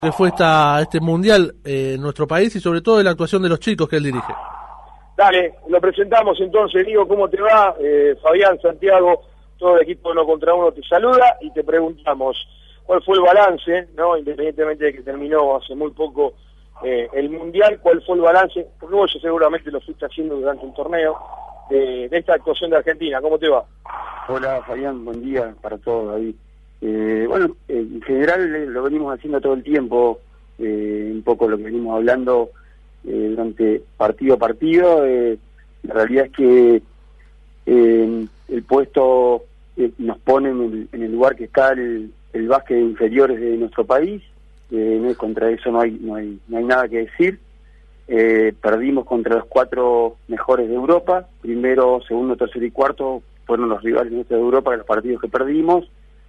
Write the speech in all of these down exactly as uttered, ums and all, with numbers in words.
que fue esta, este mundial eh, en nuestro país y sobre todo de la actuación de los chicos que él dirige. Dale, lo presentamos entonces. Diego, ¿cómo te va? Eh, Fabián, Santiago, todo el equipo de Uno Contra Uno te saluda y te preguntamos cuál fue el balance, ¿no? Independientemente de que terminó hace muy poco eh, el mundial, cuál fue el balance, porque vos seguramente lo fuiste haciendo durante el torneo, de, de esta actuación de Argentina. ¿Cómo te va? Hola Fabián, buen día para todos, David. Eh, bueno, eh, en general eh, lo venimos haciendo todo el tiempo, eh, un poco lo que venimos hablando eh, durante partido a partido. Eh, la realidad es que eh, el puesto eh, nos pone en el, en el lugar que está el, el básquet de inferiores de nuestro país. Eh, contra eso no hay, no hay, no hay nada que decir. Eh, perdimos contra los cuatro mejores de Europa. Primero, segundo, tercero y cuarto fueron los rivales nuestros de Europa, de los partidos que perdimos.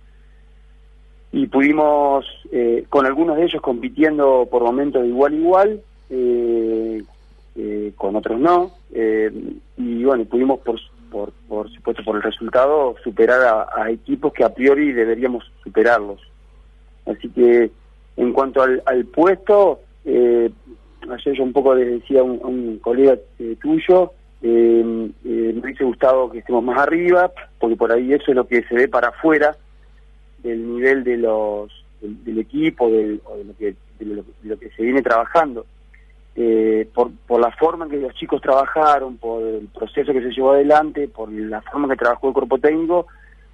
Y pudimos, eh, con algunos de ellos compitiendo por momentos de igual a igual, eh, eh, con otros no, eh, y bueno, pudimos por, por, por supuesto por el resultado superar a, a equipos que a priori deberíamos superarlos. Así que en cuanto al, al puesto, eh, ayer yo un poco les decía a un, a un colega eh, tuyo, eh, eh, me hubiese gustado que estemos más arriba, porque por ahí eso es lo que se ve para afuera, del nivel de los del, del equipo, del, o de lo que de lo, de lo que se viene trabajando, eh, por por la forma en que los chicos trabajaron, por el proceso que se llevó adelante, por la forma en que trabajó el cuerpo técnico,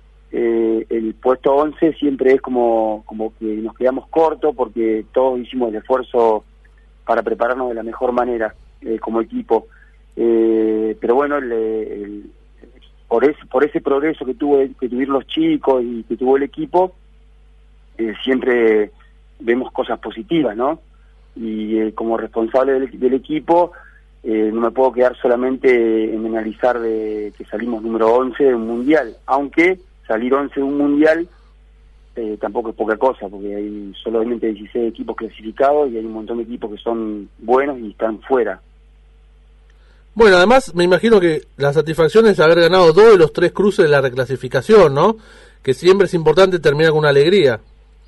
eh, el puesto once siempre es como como que nos quedamos cortos porque todos hicimos el esfuerzo para prepararnos de la mejor manera eh, como equipo, eh, pero bueno, el, el por ese por ese progreso que tuvo que tuvieron los chicos y que tuvo el equipo, eh, siempre vemos cosas positivas, ¿no? Y eh, como responsable del, del equipo, eh, no me puedo quedar solamente en analizar de que salimos número once de un mundial, aunque salir once de un mundial eh, tampoco es poca cosa, porque hay solamente dieciséis equipos clasificados y hay un montón de equipos que son buenos y están fuera. Bueno, además me imagino que la satisfacción es haber ganado dos de los tres cruces de la reclasificación, ¿no? Que siempre es importante terminar con una alegría.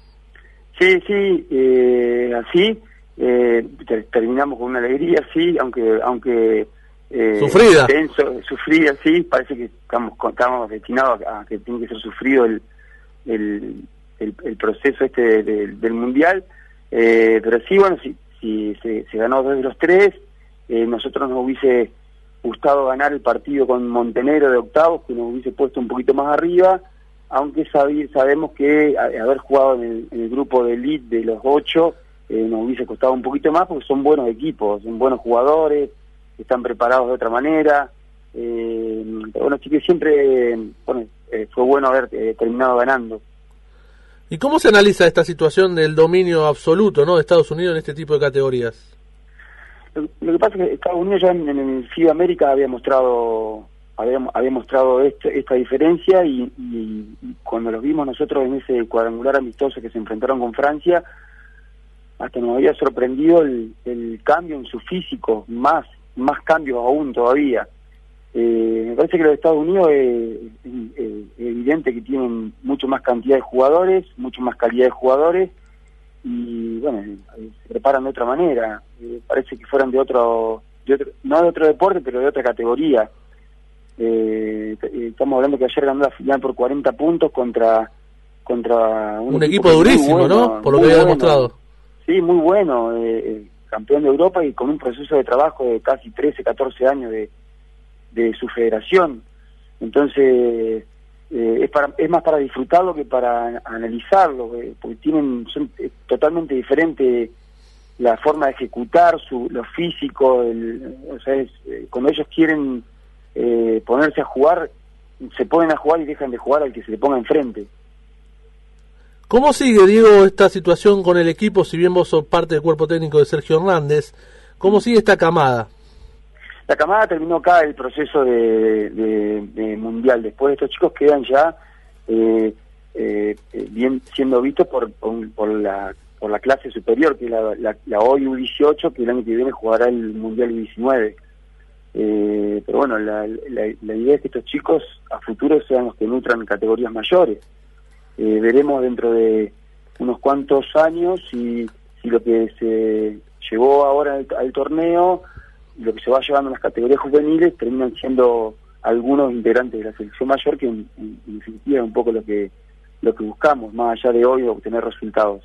Sí, sí, eh, así, eh, terminamos con una alegría, sí, aunque aunque eh, sufrida. Tenso, sufrida, sí, parece que estamos, estamos destinados a, a que tiene que ser sufrido el, el, el, el proceso este de, de, del Mundial, eh, pero sí, bueno, si, si se, se ganó dos de los tres, eh, nosotros nos hubiese gustado ganar el partido con Montenegro de octavos, que nos hubiese puesto un poquito más arriba, aunque sabi, sabemos que a, haber jugado en el, en el grupo de elite de los ocho eh, nos hubiese costado un poquito más, porque son buenos equipos, son buenos jugadores, están preparados de otra manera, eh, pero bueno, sí que siempre bueno, eh, fue bueno haber eh, terminado ganando. ¿Y cómo se analiza esta situación del dominio absoluto, ¿no?, de Estados Unidos en este tipo de categorías? Lo, lo que pasa es que Estados Unidos ya en, en el FIBA América había mostrado había, había mostrado este, esta diferencia y, y, y cuando los vimos nosotros en ese cuadrangular amistoso que se enfrentaron con Francia, hasta nos había sorprendido el, el cambio en su físico, más más cambios aún todavía. Eh, me parece que los Estados Unidos es, es, es evidente que tienen mucho más cantidad de jugadores, mucho más calidad de jugadores, y bueno, se preparan de otra manera, eh, parece que fueran de otro, de otro, no de otro deporte, pero de otra categoría. Eh, estamos hablando que ayer ganó la final por cuarenta puntos contra contra un, un equipo, equipo durísimo, bueno, ¿no? Por lo que había bueno, demostrado. Sí, muy bueno, eh, campeón de Europa y con un proceso de trabajo de casi trece, catorce años de, de su federación. Entonces, Eh, es, para, es más para disfrutarlo que para analizarlo, eh, porque tienen son eh, totalmente diferente la forma de ejecutar, su, lo físico, el, o sea, es, eh, cuando ellos quieren eh, ponerse a jugar, se ponen a jugar y dejan de jugar al que se le ponga enfrente. ¿Cómo sigue, Diego, esta situación con el equipo? Si bien vos sos parte del cuerpo técnico de Sergio Hernández, ¿cómo sigue esta camada? La camada terminó acá el proceso de, de, de mundial. Después estos chicos quedan ya eh, eh, bien siendo vistos por, por, por la por la clase superior, que es la, la, la O I U dieciocho, que el año que viene jugará el mundial U diecinueve. Eh, pero bueno, la, la, la idea es que estos chicos a futuro sean los que nutran categorías mayores. Eh, veremos dentro de unos cuantos años si si lo que se llevó ahora al, al torneo, lo que se va llevando en las categorías juveniles, terminan siendo algunos integrantes de la selección mayor, que en, en, en definitiva es un poco lo que lo que buscamos, más allá de hoy obtener resultados.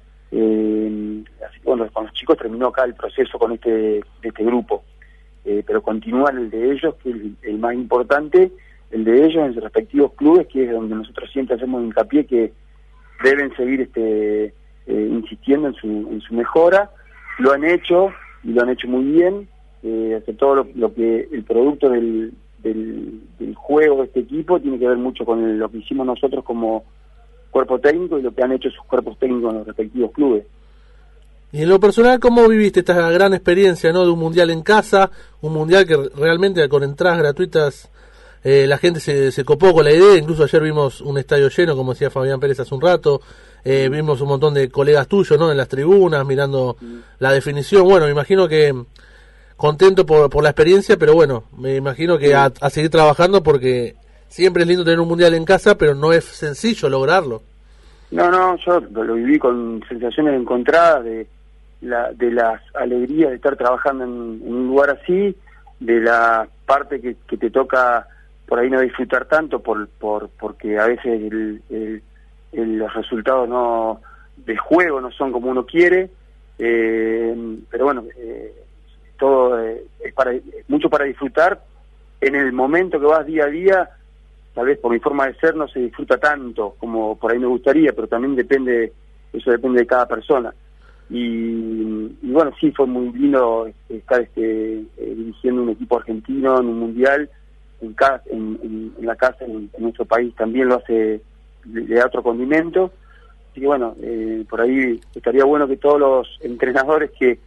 Eh, así que bueno, con los chicos terminó acá el proceso con este este grupo, eh, pero continúa el de ellos, que es el, el más importante, el de ellos en sus respectivos clubes, que es donde nosotros siempre hacemos hincapié que deben seguir este eh, insistiendo en su en su mejora. Lo han hecho y lo han hecho muy bien, eh, sobre todo lo, lo que el producto del, del del juego de este equipo tiene que ver mucho con el, lo que hicimos nosotros como cuerpo técnico y lo que han hecho sus cuerpos técnicos en los respectivos clubes. Y en lo personal, ¿cómo viviste esta gran experiencia, no, de un mundial en casa, un mundial que realmente con entradas gratuitas eh, la gente se, se copó con la idea? Incluso ayer vimos un estadio lleno, como decía Fabián Pérez hace un rato, eh, vimos un montón de colegas tuyos, ¿no?, en las tribunas mirando mm. la definición. Bueno, me imagino que contento por, por la experiencia, pero bueno, me imagino que a, a seguir trabajando, porque siempre es lindo tener un mundial en casa, pero no es sencillo lograrlo. No, no, yo lo, lo viví con sensaciones encontradas de la de las alegrías de estar trabajando en, en un lugar así, de la parte que, que te toca por ahí no disfrutar tanto por por porque a veces el, el, el, los resultados no del juego no son como uno quiere, eh, pero bueno, eh, todo eh, es para es mucho para disfrutar. En el momento que vas día a día, tal vez por mi forma de ser no se disfruta tanto como por ahí me gustaría, pero también depende, eso depende de cada persona. Y, y bueno, sí, fue muy lindo estar este, eh, dirigiendo un equipo argentino en un mundial, en, casa, en, en, en la casa, en, en nuestro país también lo hace, le, le da otro condimento. Así que bueno, eh, por ahí estaría bueno que todos los entrenadores que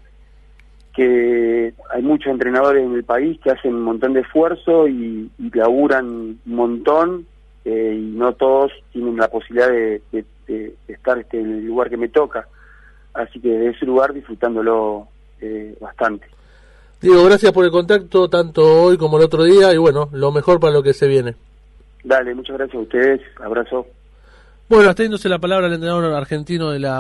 que hay muchos entrenadores en el país que hacen un montón de esfuerzo y, y laburan un montón, eh, y no todos tienen la posibilidad de, de, de estar este, en el lugar que me toca, así que de ese lugar disfrutándolo eh, bastante. Diego, gracias por el contacto tanto hoy como el otro día, y bueno, lo mejor para lo que se viene. Dale, muchas gracias a ustedes, abrazo. Bueno, hasta yéndose la palabra al entrenador argentino de la